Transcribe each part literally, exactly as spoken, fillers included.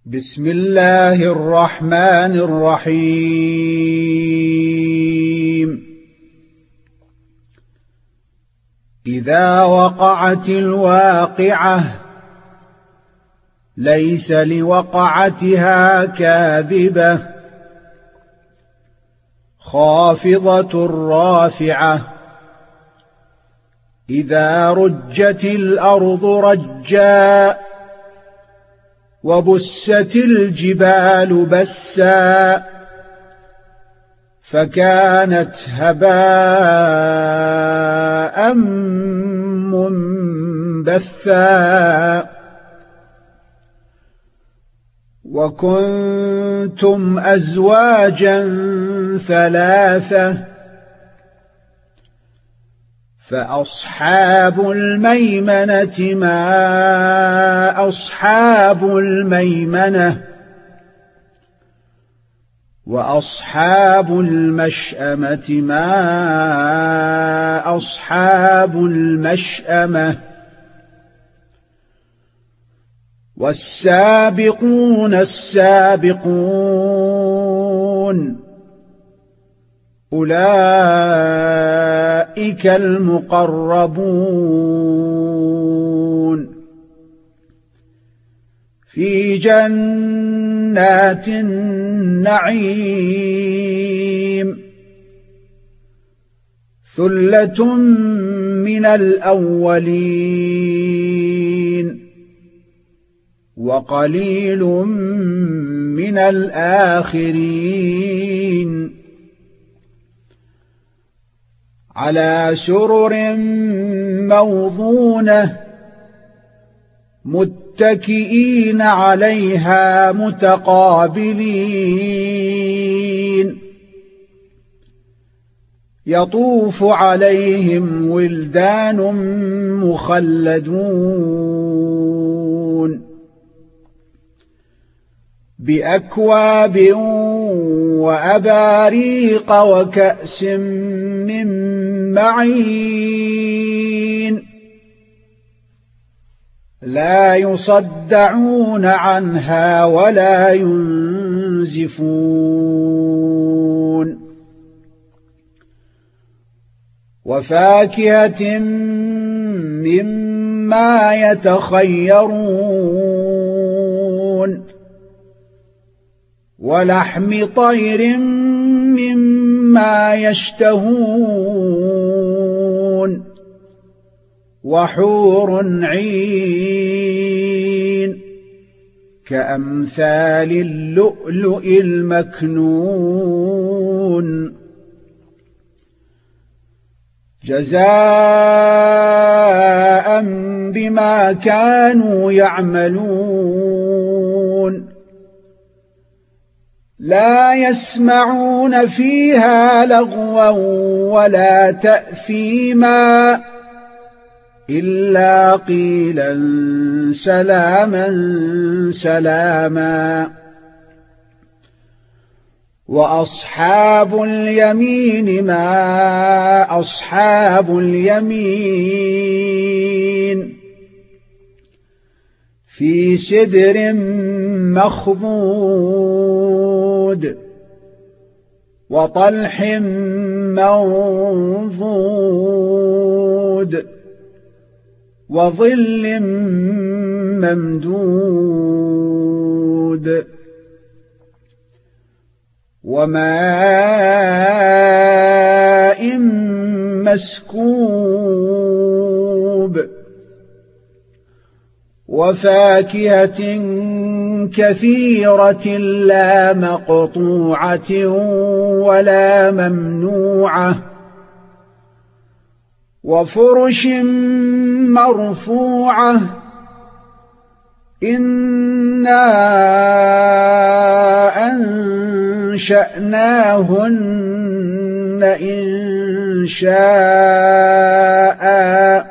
بسم الله الرحمن الرحيم إذا وقعت الواقعة ليس لوقعتها كاذبة خافضة رافعة إذا رجت الأرض رجا وبست الجبال بسا فكانت هباء منبثا وكنتم أزواجا ثلاثة فأصحاب الميمنة ما أصحاب الميمنة وأصحاب المشأمة ما أصحاب المشأمة والسابقون السابقون أولئك المقربون في جنات النعيم ثلة من الأولين وقليل من الآخرين على سرر موضونة متكئين عليها متقابلين يطوف عليهم ولدان مخلدون بأكواب وأباريق وكأس من معين لا يصدعون عنها ولا ينزفون وفاكهة مما يتخيرون ولحم طير مما يشتهون وحور عين كأمثال اللؤلؤ المكنون جزاء بما كانوا يعملون لا يسمعون فيها لغوا ولا تأثيما إلا قيلا سلاما سلاما وأصحاب اليمين ما أصحاب اليمين في سدر مخضود وطلح منضود وظل ممدود وماء مسكوب وفاكهة كثيرة لا مقطوعة ولا ممنوعة وفرش مرفوعة إنا أنشأناهن إن شاء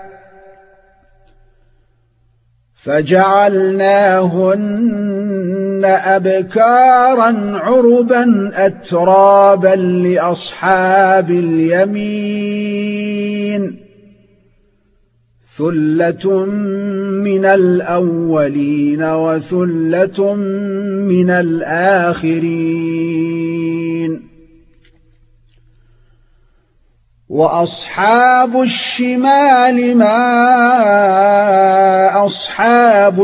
فجعلناهن أبكارا عربا أترابا لأصحاب اليمين ثُلَّةٌ مِّنَ الْأَوَّلِينَ وَثُلَّةٌ مِّنَ الْآخِرِينَ وَأَصْحَابُ الشِّمَالِ مَا أَصْحَابُ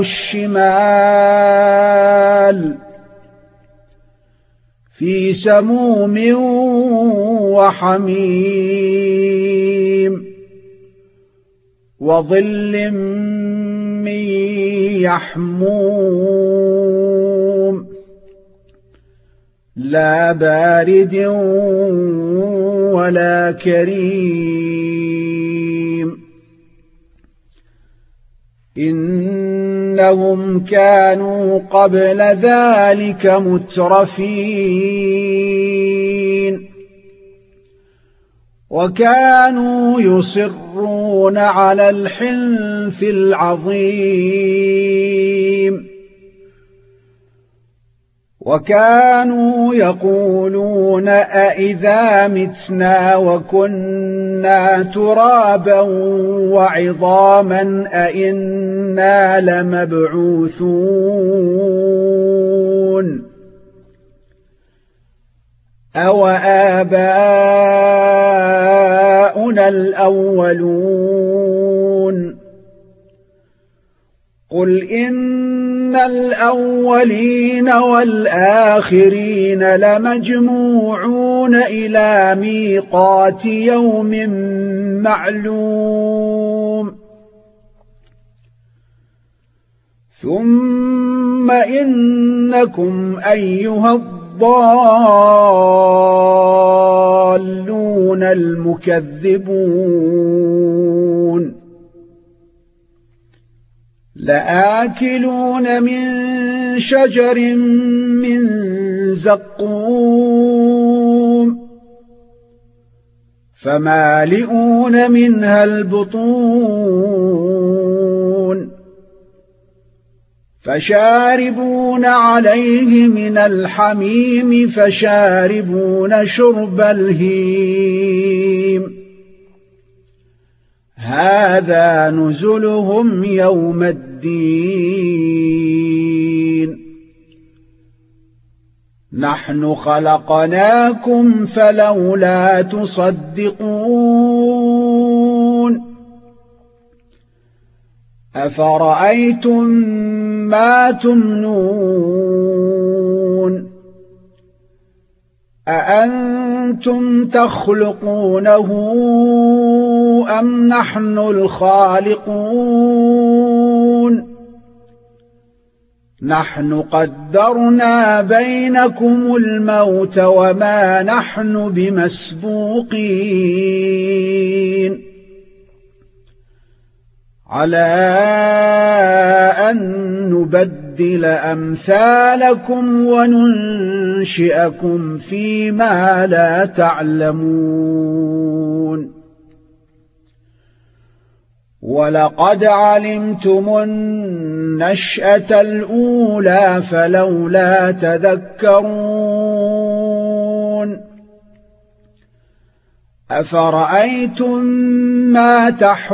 الشِّمَالِ فِي سَمُومٍ وَحَمِيمٍ وَظِلٍّ مِّن يَحْمُومٍ لَّا بَارِدٍ وَلَا كَرِيمٍ إِنَّهُمْ كَانُوا قَبْلَ ذَلِكَ مُتْرَفِينَ وَكَانُوا يُصِرُّونَ عَلَى الْحِنثِ الْعَظِيمِ وَكَانُوا يَقُولُونَ أَإِذَا مِتْنَا وَكُنَّا تُرَابًا وَعِظَامًا أَإِنَّا لَمَبْعُوثُونَ أَوَآبَاؤُنَا الْأَوَّلُونَ قُلْ إِنَّ الْأَوَّلِينَ وَالْآخِرِينَ لَمَجْمُوعُونَ إِلَى مِيقَاتِ يَوْمٍ مَّعْلُومٍ ثُمَّ إِنَّكُمْ أَيُّهَا الضَّالُّونَ الْمُكَذِّبُونَ لَآكِلُونَ مِن شَجَرٍ مِّن زَقُّومٍ فَمَالِئُونَ مِنْهَا الْبُطُونَ فَشَارِبُونَ عَلَيْهِ مِنَ الْحَمِيمِ فَشَارِبُونَ شُرْبَ الْهِيمِ هَذَا نُزُلُهُمْ يَوْمَ الدِّينِ نَحْنُ خَلَقْنَاكُمْ فَلَوْلَا تُصَدِّقُونَ أَفَرَأَيْتُم مَّا تُمْنُونَ أَأَنتُمْ تَخْلُقُونَهُ أَمْ نَحْنُ الْخَالِقُونَ نَحْنُ قَدَّرْنَا بَيْنَكُمُ الْمَوْتَ وَمَا نَحْنُ بِمَسْبُوقِينَ عَلَىٰ أَن نُّبَدِّلَ أَمْثَالَكُمْ وَنُنشِئَكُمْ فِيمَا لَا تَعْلَمُونَ وَلَقَدْ عَلِمْتُمُ النَّشْأَةَ الْأُولَىٰ فَلَوْلَا تَذَكَّرُونَ أَفَرَأَيْتُم مَّا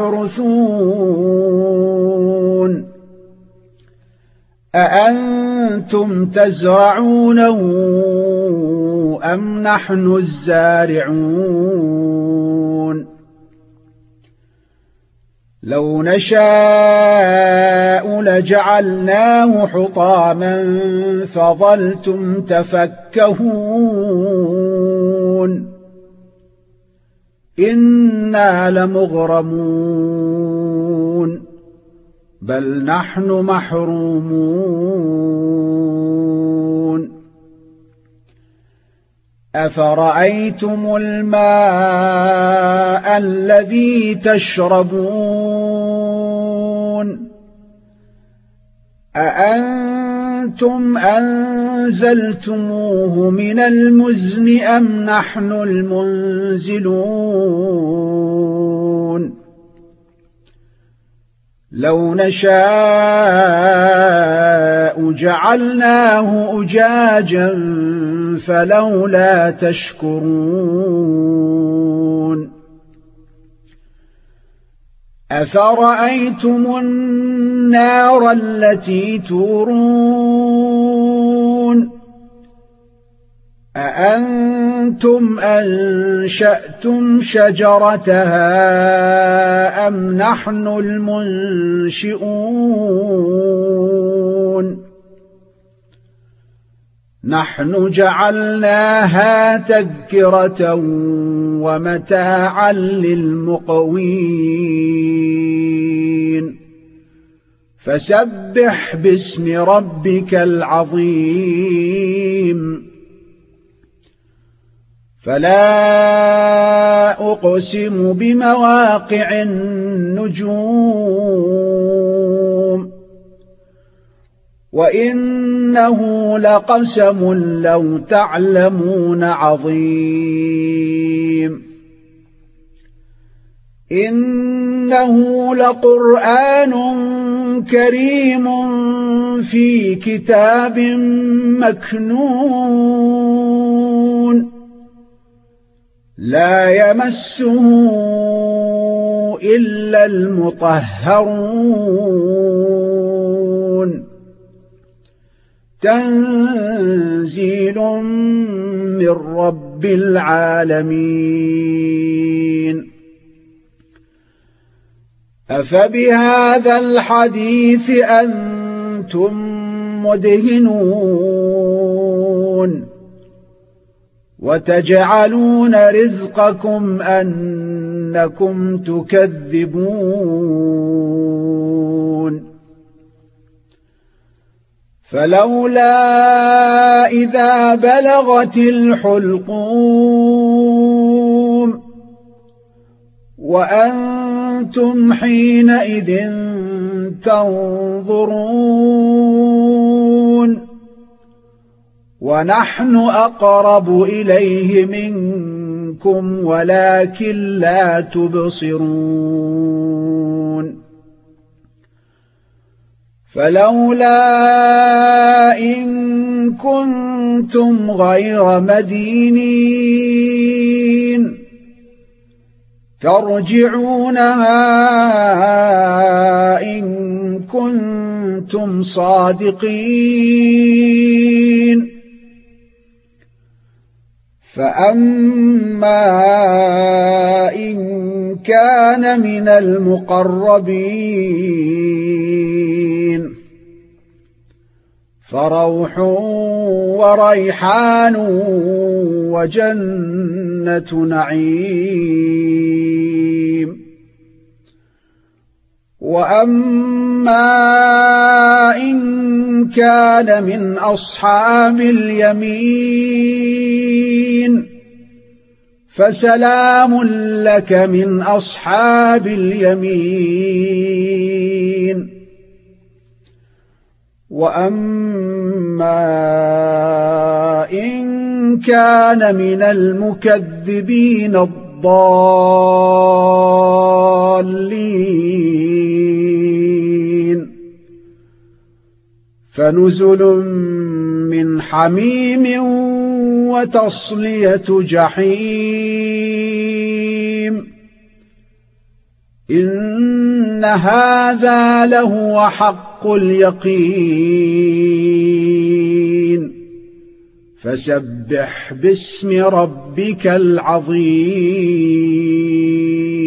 تَحْرُثُونَ أَأَنتُمْ تَزْرَعُونَهُ أَمْ نَحْنُ الزَّارِعُونَ لَوْ نَشَاءُ لَجَعَلْنَاهُ حُطَامًا فَظَلْتُمْ تَفَكَّهُونَ إِنَّا لَمُغْرَمُونَ بَلْ نَحْنُ مَحْرُومُونَ أَفَرَأَيْتُمُ الْمَاءَ الَّذِي تَشْرَبُونَ أَأَنتُمْ أَنزَلْتُمُوهُ مِنَ الْمُزْنِ أَمْ نَحْنُ الْمُنزِلُونَ لَوْ نَشَاءُ جَعَلْنَاهُ أُجَاجًا فَلَوْلَا تَشْكُرُونَ أفرأيتم النار التي تورون أأنتم أنشأتم شجرتها أم نحن المنشئون نحن جعلناها تذكرة ومتاعا للمقوين فسبح باسم ربك العظيم فلا أقسم بمواقع النجوم وإنه لقسم لو تعلمون عظيم إنه لقرآن كريم في كتاب مكنون لا يمسه إلا المطهرون تنزيل من رب العالمين أفبهذا الحديث أنتم مدهنون وتجعلون رزقكم أنكم تكذبون فلولا إذا بلغت الحلقوم وأنتم حينئذ تنظرون ونحن أقرب إليه منكم ولكن لا تبصرون فلولا إن كنتم غير مدينين ترجعونها إن كنتم صادقين فأما إن كان من المقربين فروح وريحان وجنة نعيم وأما إن كان من أصحاب اليمين فسلام لك من أصحاب اليمين وأما إن كان من المكذبين الضالين فنزل من حميم وتصلية جحيم إن هذا لهو حق اليقين فسبح باسم ربك العظيم